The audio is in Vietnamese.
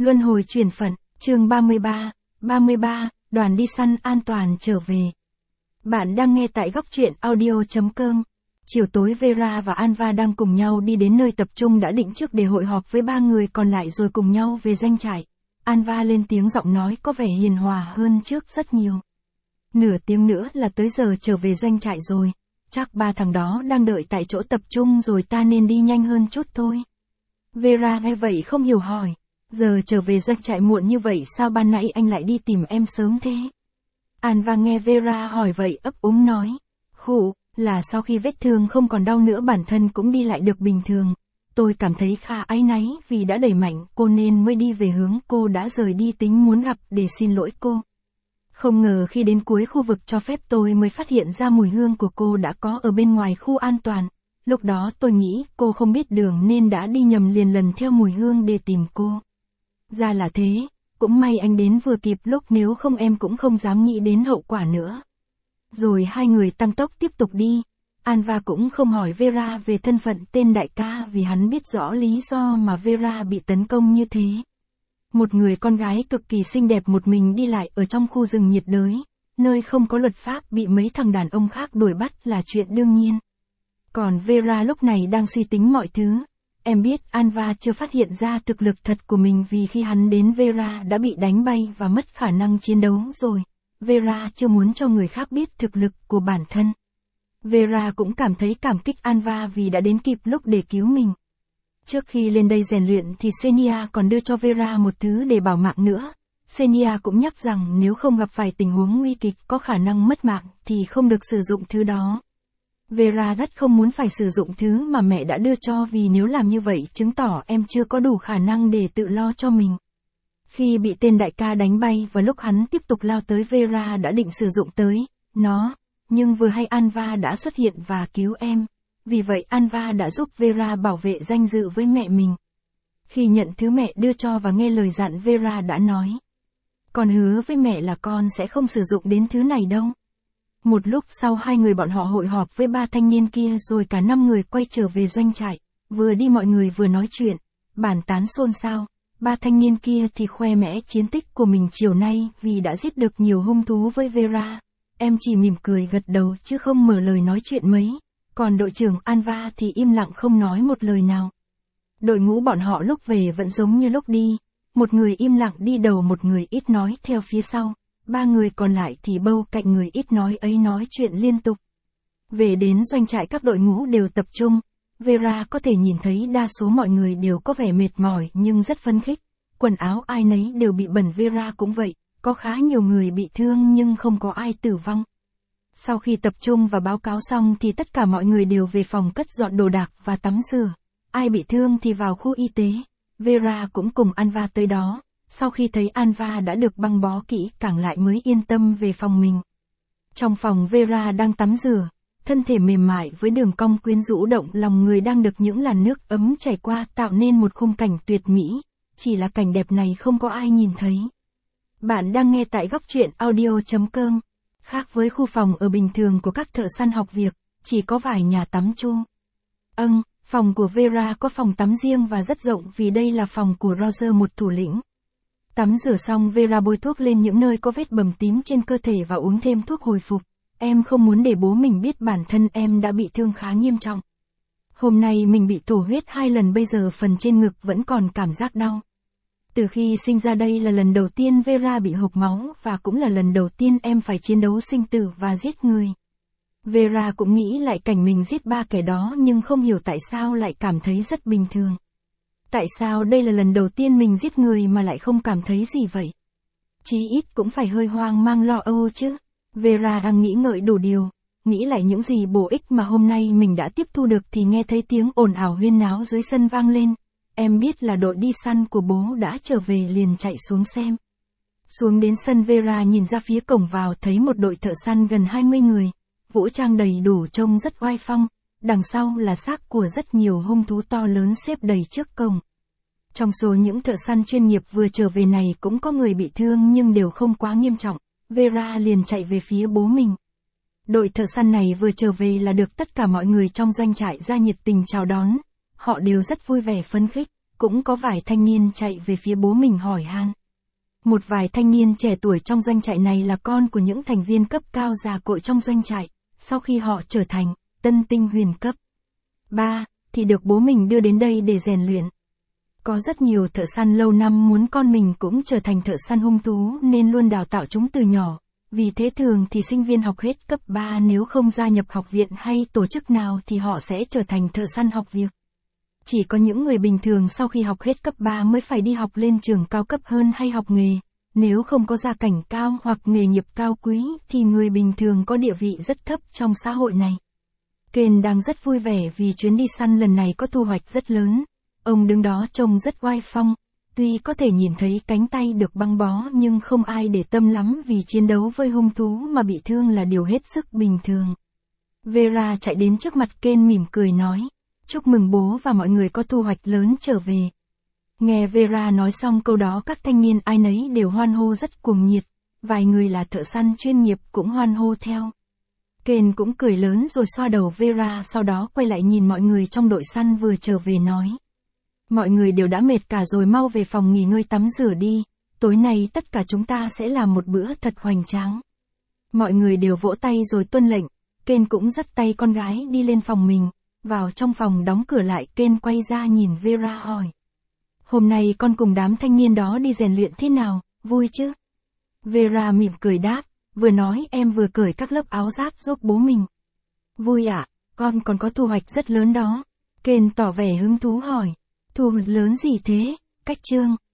Luân hồi chuyển phận, chương 33, đoàn đi săn an toàn trở về. Bạn đang nghe tại góc truyện audio.com. Chiều tối Vera và Anva đang cùng nhau đi đến nơi tập trung đã định trước để hội họp với 3 người còn lại rồi cùng nhau về doanh trại. Anva lên tiếng, giọng nói có vẻ hiền hòa hơn trước rất nhiều. Nửa tiếng nữa là tới giờ trở về doanh trại rồi. Chắc 3 thằng đó đang đợi tại chỗ tập trung rồi, ta nên đi nhanh hơn chút thôi. Vera nghe vậy không hiểu hỏi. Giờ trở về doanh trại muộn như vậy sao ban nãy anh lại đi tìm em sớm thế? Anva nghe Vera hỏi vậy ấp úng nói. Khụ, là sau khi vết thương không còn đau nữa bản thân cũng đi lại được bình thường. Tôi cảm thấy khá áy náy vì đã đẩy mạnh cô nên mới đi về hướng cô đã rời đi, tính muốn gặp để xin lỗi cô. Không ngờ khi đến cuối khu vực cho phép tôi mới phát hiện ra mùi hương của cô đã có ở bên ngoài khu an toàn. Lúc đó tôi nghĩ cô không biết đường nên đã đi nhầm, liền lần theo mùi hương để tìm cô. Ra là thế, cũng may anh đến vừa kịp lúc, nếu không em cũng không dám nghĩ đến hậu quả nữa. Rồi hai người tăng tốc tiếp tục đi. Anva cũng không hỏi Vera về thân phận tên đại ca vì hắn biết rõ lý do mà Vera bị tấn công như thế. Một người con gái cực kỳ xinh đẹp một mình đi lại ở trong khu rừng nhiệt đới, nơi không có luật pháp, bị mấy thằng đàn ông khác đuổi bắt là chuyện đương nhiên. Còn Vera lúc này đang suy tính mọi thứ. Em biết Anva chưa phát hiện ra thực lực thật của mình vì khi hắn đến Vera đã bị đánh bay và mất khả năng chiến đấu rồi. Vera chưa muốn cho người khác biết thực lực của bản thân. Vera cũng cảm thấy cảm kích Anva vì đã đến kịp lúc để cứu mình. Trước khi lên đây rèn luyện thì Xenia còn đưa cho Vera một thứ để bảo mạng nữa. Xenia cũng nhắc rằng nếu không gặp phải tình huống nguy kịch có khả năng mất mạng thì không được sử dụng thứ đó. Vera rất không muốn phải sử dụng thứ mà mẹ đã đưa cho vì nếu làm như vậy chứng tỏ em chưa có đủ khả năng để tự lo cho mình. Khi bị tên đại ca đánh bay và lúc hắn tiếp tục lao tới, Vera đã định sử dụng tới nó, nhưng vừa hay Anva đã xuất hiện và cứu em. Vì vậy Anva đã giúp Vera bảo vệ danh dự với mẹ mình. Khi nhận thứ mẹ đưa cho và nghe lời dặn, Vera đã nói. Con hứa với mẹ là con sẽ không sử dụng đến thứ này đâu. Một lúc sau hai người bọn họ hội họp với 3 thanh niên kia rồi cả 5 người quay trở về doanh trại. Vừa đi mọi người vừa nói chuyện, bàn tán xôn xao. 3 thanh niên kia thì khoe mẽ chiến tích của mình chiều nay vì đã giết được nhiều hung thú với Vera. Em chỉ mỉm cười gật đầu chứ không mở lời nói chuyện mấy. Còn đội trưởng Anva thì im lặng không nói một lời nào. Đội ngũ bọn họ lúc về vẫn giống như lúc đi. Một người im lặng đi đầu, một người ít nói theo phía sau. 3 người còn lại thì bâu cạnh người ít nói ấy nói chuyện liên tục. Về đến doanh trại các đội ngũ đều tập trung. Vera có thể nhìn thấy đa số mọi người đều có vẻ mệt mỏi nhưng rất phấn khích. Quần áo ai nấy đều bị bẩn, Vera cũng vậy. Có khá nhiều người bị thương nhưng không có ai tử vong. Sau khi tập trung và báo cáo xong thì tất cả mọi người đều về phòng cất dọn đồ đạc và tắm rửa. Ai bị thương thì vào khu y tế. Vera cũng cùng Anva tới đó. Sau khi thấy Anva đã được băng bó kỹ càng lại mới yên tâm về phòng mình. Trong phòng Vera đang tắm rửa, thân thể mềm mại với đường cong quyến rũ động lòng người đang được những làn nước ấm chảy qua tạo nên một khung cảnh tuyệt mỹ. Chỉ là cảnh đẹp này không có ai nhìn thấy. Bạn đang nghe tại góc truyện audio.com. Khác với khu phòng ở bình thường của các thợ săn học việc, chỉ có vài nhà tắm chung. Phòng của Vera có phòng tắm riêng và rất rộng vì đây là phòng của Roger, một thủ lĩnh. Tắm rửa xong Vera bôi thuốc lên những nơi có vết bầm tím trên cơ thể và uống thêm thuốc hồi phục. Em không muốn để bố mình biết bản thân em đã bị thương khá nghiêm trọng. Hôm nay mình bị thổ huyết 2 lần, bây giờ phần trên ngực vẫn còn cảm giác đau. Từ khi sinh ra đây là lần đầu tiên Vera bị hộc máu và cũng là lần đầu tiên em phải chiến đấu sinh tử và giết người. Vera cũng nghĩ lại cảnh mình giết 3 kẻ đó nhưng không hiểu tại sao lại cảm thấy rất bình thường. Tại sao đây là lần đầu tiên mình giết người mà lại không cảm thấy gì vậy? Chí ít cũng phải hơi hoang mang lo âu chứ. Vera đang nghĩ ngợi đủ điều, nghĩ lại những gì bổ ích mà hôm nay mình đã tiếp thu được thì nghe thấy tiếng ồn ào huyên náo dưới sân vang lên. Em biết là đội đi săn của bố đã trở về liền chạy xuống xem. Xuống đến sân, Vera nhìn ra phía cổng vào thấy một đội thợ săn gần 20 người, vũ trang đầy đủ trông rất oai phong, đằng sau là xác của rất nhiều hung thú to lớn xếp đầy trước cổng. Trong số những thợ săn chuyên nghiệp vừa trở về này cũng có người bị thương nhưng đều không quá nghiêm trọng. Vera liền chạy về phía bố mình. Đội thợ săn này vừa trở về là được tất cả mọi người trong doanh trại ra nhiệt tình chào đón. Họ đều rất vui vẻ phấn khích, cũng có vài thanh niên chạy về phía bố mình hỏi han. Một vài thanh niên trẻ tuổi trong doanh trại này là con của những thành viên cấp cao già cội trong doanh trại, sau khi họ trở thành tân tinh huyền cấp 3, thì được bố mình đưa đến đây để rèn luyện. Có rất nhiều thợ săn lâu năm muốn con mình cũng trở thành thợ săn hung thú nên luôn đào tạo chúng từ nhỏ. Vì thế thường thì sinh viên học hết cấp 3 nếu không gia nhập học viện hay tổ chức nào thì họ sẽ trở thành thợ săn học việc. Chỉ có những người bình thường sau khi học hết cấp 3 mới phải đi học lên trường cao cấp hơn hay học nghề. Nếu không có gia cảnh cao hoặc nghề nghiệp cao quý thì người bình thường có địa vị rất thấp trong xã hội này. Ken đang rất vui vẻ vì chuyến đi săn lần này có thu hoạch rất lớn. Ông đứng đó trông rất oai phong. Tuy có thể nhìn thấy cánh tay được băng bó nhưng không ai để tâm lắm vì chiến đấu với hung thú mà bị thương là điều hết sức bình thường. Vera chạy đến trước mặt Ken mỉm cười nói, chúc mừng bố và mọi người có thu hoạch lớn trở về. Nghe Vera nói xong câu đó các thanh niên ai nấy đều hoan hô rất cuồng nhiệt, vài người là thợ săn chuyên nghiệp cũng hoan hô theo. Ken cũng cười lớn rồi xoa đầu Vera sau đó quay lại nhìn mọi người trong đội săn vừa trở về nói. Mọi người đều đã mệt cả rồi mau về phòng nghỉ ngơi tắm rửa đi, tối nay tất cả chúng ta sẽ làm một bữa thật hoành tráng. Mọi người đều vỗ tay rồi tuân lệnh, Ken cũng dắt tay con gái đi lên phòng mình, vào trong phòng đóng cửa lại Ken quay ra nhìn Vera hỏi. Hôm nay con cùng đám thanh niên đó đi rèn luyện thế nào, vui chứ? Vera mỉm cười đáp, vừa nói em vừa cởi các lớp áo giáp giúp bố mình. Vui ạ, con còn có thu hoạch rất lớn đó. Ken tỏ vẻ hứng thú hỏi. Thu hoạch lớn gì thế, Cách Trương?